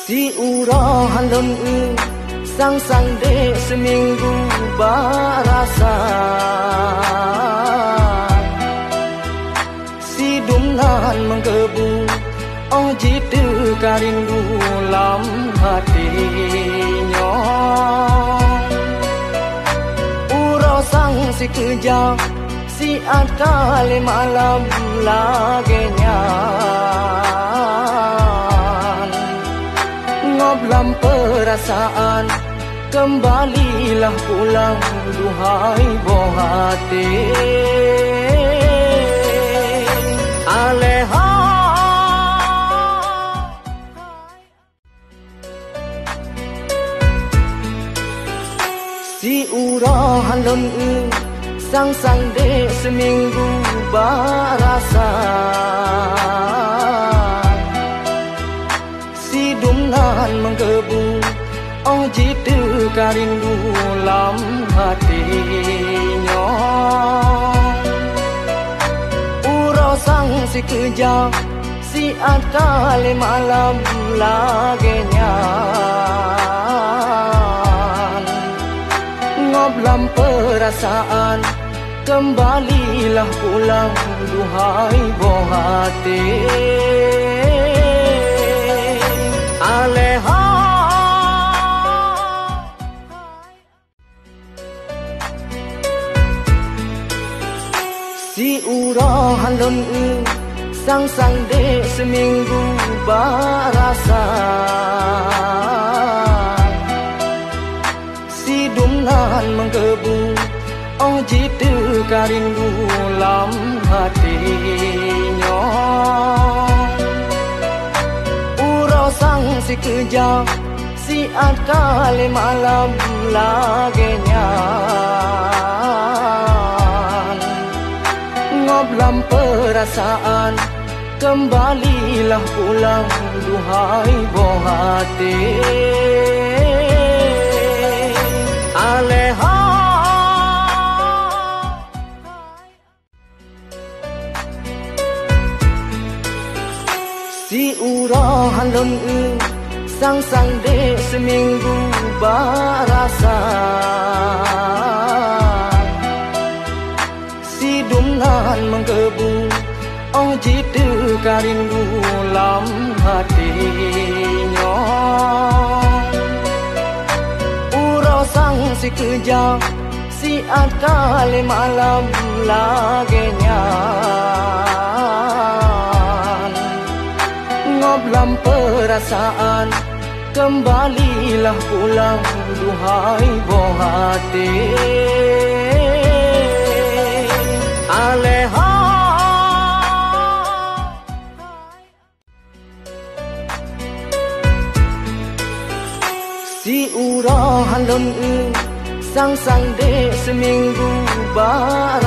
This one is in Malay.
Si urahan lon sang dek seminggu barasa. Si dumnan menggebu oh jitu karindu lam hatinya. Urau sang si kejam si kali malam lagenya. Ngoblam perasaan kembalilah pulang duhai bohate. Aleha si urahan lon sang dek seminggu barasa. Si dumnan menggebu oh jitu karindu lam hatinya. Urau sang si kejam si kali malam lagenya. Ngoblam perasaan kembalilah pulang duhai bohate. Aleha si urahan lon sang dek seminggu barasa. Si dumnan menggebu oh jitu karindu lam hatinya. Urau sang si kejam si kali malam lagenya. Ngoblam perasaan kembalilah pulang duhai bohate. Aleha si urahan lon sang dek seminggu barasa. Si dumnan menggebu oh jitu karindu lam hatinya. Urau sang si kejam si kali malam lagenya. Ngoblam perasaan kembalilah pulang duhai bohate. Aleha si urahan lon sang dek seminggu barasa.